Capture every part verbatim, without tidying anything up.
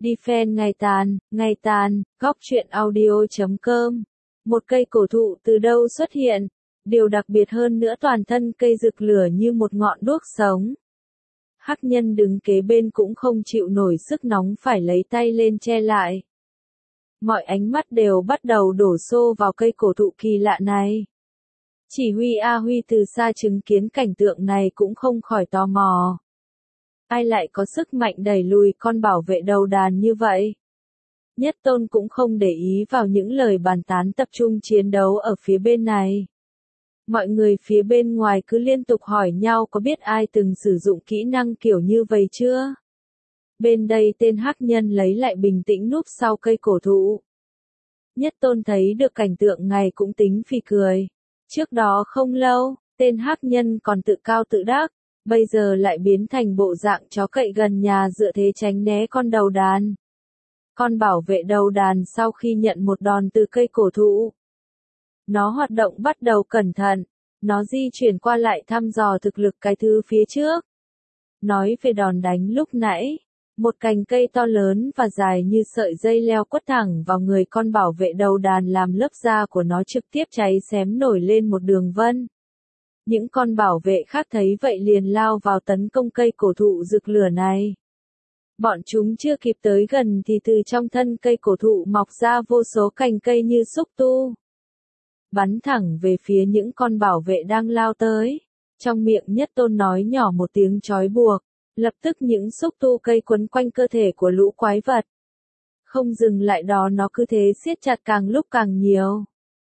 Defend ngày tàn, ngày tàn, góc truyện audio chấm com. Một cây cổ thụ từ đâu xuất hiện, điều đặc biệt hơn nữa toàn thân cây rực lửa như một ngọn đuốc sống. Hắc nhân đứng kế bên cũng không chịu nổi sức nóng phải lấy tay lên che lại. Mọi ánh mắt đều bắt đầu đổ xô vào cây cổ thụ kỳ lạ này. Chỉ huy A Huy từ xa chứng kiến cảnh tượng này cũng không khỏi tò mò. Ai lại có sức mạnh đẩy lùi con bảo vệ đầu đàn như vậy? Nhất Tôn cũng không để ý vào những lời bàn tán tập trung chiến đấu ở phía bên này. Mọi người phía bên ngoài cứ liên tục hỏi nhau có biết ai từng sử dụng kỹ năng kiểu như vậy chưa? Bên đây tên hắc nhân lấy lại bình tĩnh núp sau cây cổ thụ. Nhất Tôn thấy được cảnh tượng này cũng tính phì cười. Trước đó không lâu, tên hắc nhân còn tự cao tự đắc, bây giờ lại biến thành bộ dạng chó cậy gần nhà dựa thế tránh né con đầu đàn. Con bảo vệ đầu đàn sau khi nhận một đòn từ cây cổ thụ, nó hoạt động bắt đầu cẩn thận, nó di chuyển qua lại thăm dò thực lực cái thứ phía trước. Nói về đòn đánh lúc nãy, một cành cây to lớn và dài như sợi dây leo quất thẳng vào người con bảo vệ đầu đàn làm lớp da của nó trực tiếp cháy xém nổi lên một đường vân. Những con bảo vệ khác thấy vậy liền lao vào tấn công cây cổ thụ rực lửa này. Bọn chúng chưa kịp tới gần thì từ trong thân cây cổ thụ mọc ra vô số cành cây như xúc tu. Bắn thẳng về phía những con bảo vệ đang lao tới. Trong miệng Nhất Tôn nói nhỏ một tiếng trói buộc. Lập tức những xúc tu cây quấn quanh cơ thể của lũ quái vật. Không dừng lại đó nó cứ thế siết chặt càng lúc càng nhiều.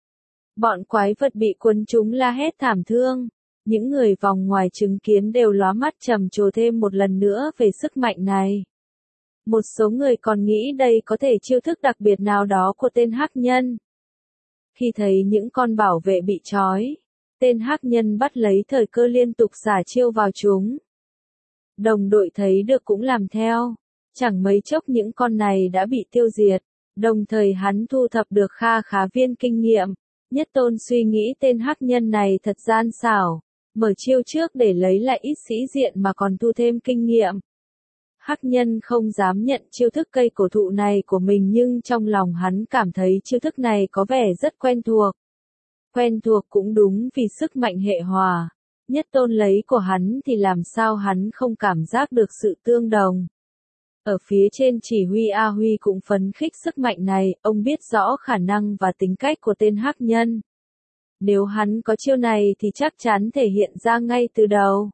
Bọn quái vật bị quấn chúng la hét thảm thương. Những người vòng ngoài chứng kiến đều lóa mắt trầm trồ thêm một lần nữa về sức mạnh này. Một số người còn nghĩ đây có thể chiêu thức đặc biệt nào đó của tên hắc nhân. Khi thấy những con bảo vệ bị trói, tên hắc nhân bắt lấy thời cơ liên tục xả chiêu vào chúng. Đồng đội thấy được cũng làm theo. Chẳng mấy chốc những con này đã bị tiêu diệt. Đồng thời hắn thu thập được kha khá viên kinh nghiệm. Nhất Tôn suy nghĩ tên hắc nhân này thật gian xảo. Mở chiêu trước để lấy lại ít sĩ diện mà còn thu thêm kinh nghiệm. Hắc nhân không dám nhận chiêu thức cây cổ thụ này của mình nhưng trong lòng hắn cảm thấy chiêu thức này có vẻ rất quen thuộc. Quen thuộc cũng đúng vì sức mạnh hệ hòa. Nhất Tôn lấy của hắn thì làm sao hắn không cảm giác được sự tương đồng. Ở phía trên chỉ huy A Huy cũng phấn khích sức mạnh này, ông biết rõ khả năng và tính cách của tên hắc nhân. Nếu hắn có chiêu này thì chắc chắn thể hiện ra ngay từ đầu.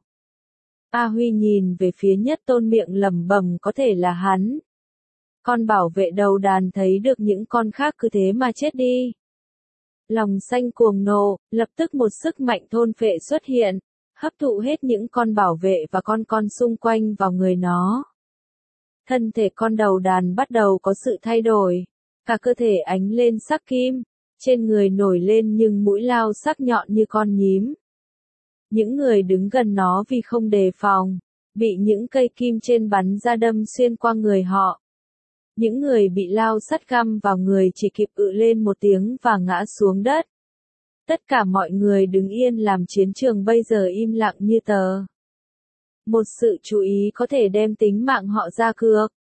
A Huy nhìn về phía Nhất Tôn miệng lẩm bẩm có thể là hắn. Con bảo vệ đầu đàn thấy được những con khác cứ thế mà chết đi. Lòng xanh cuồng nộ, lập tức một sức mạnh thôn phệ xuất hiện, hấp thụ hết những con bảo vệ và con con xung quanh vào người nó. Thân thể con đầu đàn bắt đầu có sự thay đổi, cả cơ thể ánh lên sắc kim, trên người nổi lên những mũi lao sắc nhọn như con nhím. Những người đứng gần nó vì không đề phòng, bị những cây kim trên bắn ra đâm xuyên qua người họ. Những người bị lao sắt găm vào người chỉ kịp ự lên một tiếng và ngã xuống đất. Tất cả mọi người đứng yên làm chiến trường bây giờ im lặng như tờ. Một sự chú ý có thể đem tính mạng họ ra cược.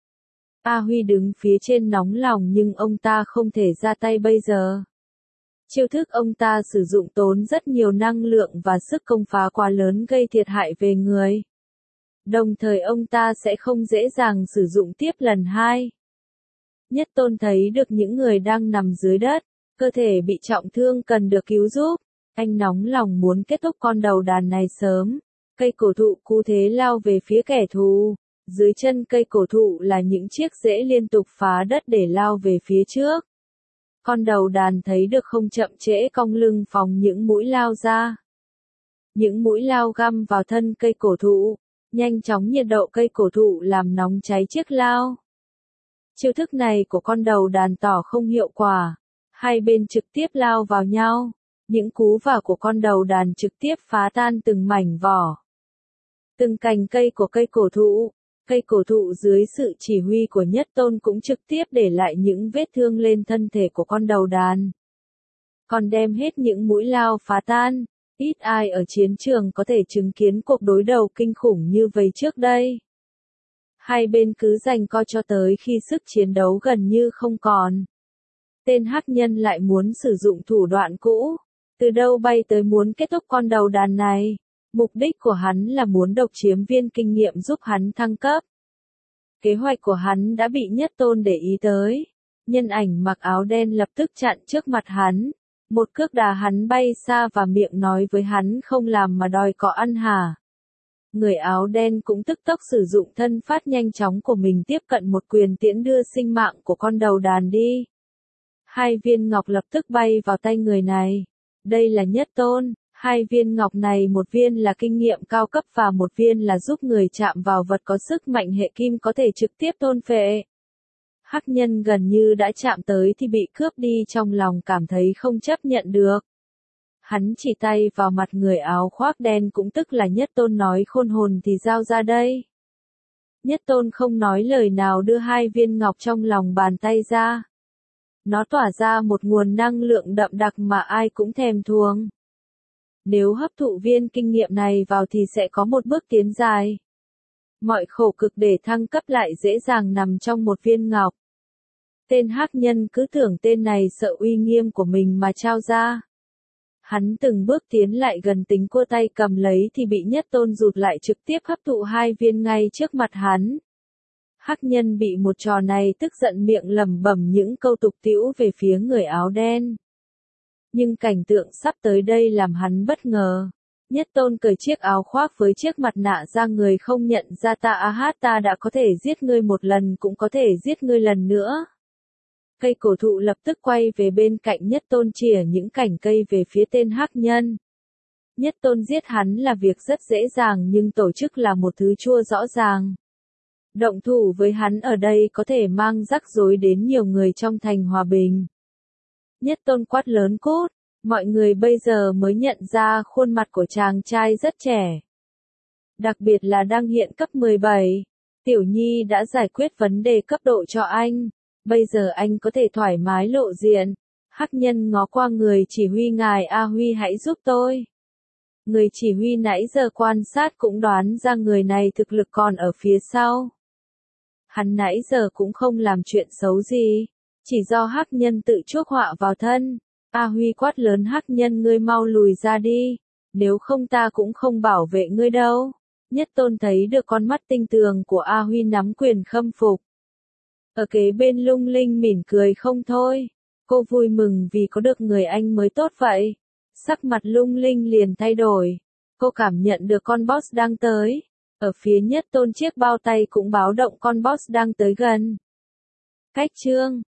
A Huy đứng phía trên nóng lòng nhưng ông ta không thể ra tay bây giờ. Chiêu thức ông ta sử dụng tốn rất nhiều năng lượng và sức công phá quá lớn gây thiệt hại về người. Đồng thời ông ta sẽ không dễ dàng sử dụng tiếp lần hai. Nhất Tôn thấy được những người đang nằm dưới đất, cơ thể bị trọng thương cần được cứu giúp. Anh nóng lòng muốn kết thúc con đầu đàn này sớm. Cây cổ thụ cứ thế lao về phía kẻ thù. Dưới chân cây cổ thụ là những chiếc rễ liên tục phá đất để lao về phía trước. Con đầu đàn thấy được không chậm trễ cong lưng phóng những mũi lao ra. Những mũi lao găm vào thân cây cổ thụ, nhanh chóng nhiệt độ cây cổ thụ làm nóng cháy chiếc lao. Chiêu thức này của con đầu đàn tỏ không hiệu quả. Hai bên trực tiếp lao vào nhau. Những cú vả của con đầu đàn trực tiếp phá tan từng mảnh vỏ. Từng cành cây của cây cổ thụ. Cây cổ thụ dưới sự chỉ huy của Nhất Tôn cũng trực tiếp để lại những vết thương lên thân thể của con đầu đàn. Còn đem hết những mũi lao phá tan. Ít ai ở chiến trường có thể chứng kiến cuộc đối đầu kinh khủng như vậy trước đây. Hai bên cứ giằng co cho tới khi sức chiến đấu gần như không còn. Tên hắc nhân lại muốn sử dụng thủ đoạn cũ. Từ đâu bay tới muốn kết thúc con đầu đàn này. Mục đích của hắn là muốn độc chiếm viên kinh nghiệm giúp hắn thăng cấp. Kế hoạch của hắn đã bị Nhất Tôn để ý tới. Nhân ảnh mặc áo đen lập tức chặn trước mặt hắn. Một cước đá hắn bay xa và miệng nói với hắn không làm mà đòi có ăn hả. Người áo đen cũng tức tốc sử dụng thân phát nhanh chóng của mình tiếp cận một quyền tiễn đưa sinh mạng của con đầu đàn đi. Hai viên ngọc lập tức bay vào tay người này. Đây là Nhất Tôn. Hai viên ngọc này một viên là kinh nghiệm cao cấp và một viên là giúp người chạm vào vật có sức mạnh hệ kim có thể trực tiếp thôn phệ. Hắc nhân gần như đã chạm tới thì bị cướp đi, trong lòng cảm thấy không chấp nhận được. Hắn chỉ tay vào mặt người áo khoác đen cũng tức là Nhất Tôn nói khôn hồn thì giao ra đây. Nhất Tôn không nói lời nào đưa hai viên ngọc trong lòng bàn tay ra. Nó tỏa ra một nguồn năng lượng đậm đặc mà ai cũng thèm thuồng. Nếu hấp thụ viên kinh nghiệm này vào thì sẽ có một bước tiến dài. Mọi khổ cực để thăng cấp lại dễ dàng nằm trong một viên ngọc. Tên hắc nhân cứ tưởng tên này sợ uy nghiêm của mình mà trao ra. Hắn từng bước tiến lại gần tính cua tay cầm lấy thì bị Nhất Tôn rụt lại trực tiếp hấp thụ hai viên ngay trước mặt hắn. Hắc nhân bị một trò này tức giận miệng lẩm bẩm những câu tục tĩu về phía người áo đen. Nhưng cảnh tượng sắp tới đây làm hắn bất ngờ. Nhất Tôn cởi chiếc áo khoác với chiếc mặt nạ ra, người không nhận ra ta. A hát, ta đã có thể giết ngươi một lần cũng có thể giết ngươi lần nữa. Cây cổ thụ lập tức quay về bên cạnh Nhất Tôn, chìa những cành cây về phía tên hắc nhân. Nhất Tôn giết hắn là việc rất dễ dàng nhưng tổ chức là một thứ chua rõ ràng. Động thủ với hắn ở đây có thể mang rắc rối đến nhiều người trong thành hòa bình. Nhất Tôn quát lớn cốt, mọi người bây giờ mới nhận ra khuôn mặt của chàng trai rất trẻ. Đặc biệt là đang hiện cấp mười bảy. Tiểu Nhi đã giải quyết vấn đề cấp độ cho anh. Bây giờ anh có thể thoải mái lộ diện. Hắc nhân ngó qua người chỉ huy, ngài A Huy hãy giúp tôi. Người chỉ huy nãy giờ quan sát cũng đoán ra người này thực lực còn ở phía sau. Hắn nãy giờ cũng không làm chuyện xấu gì. Chỉ do hắc nhân tự chuốc họa vào thân. A Huy quát lớn, hắc nhân ngươi mau lùi ra đi. Nếu không ta cũng không bảo vệ ngươi đâu. Nhất Tôn thấy được con mắt tinh tường của A Huy nắm quyền khâm phục. Ở kế bên Lung Linh mỉm cười không thôi. Cô vui mừng vì có được người anh mới tốt vậy. Sắc mặt Lung Linh liền thay đổi. Cô cảm nhận được con boss đang tới. Ở phía Nhất Tôn chiếc bao tay cũng báo động con boss đang tới gần. Cách chương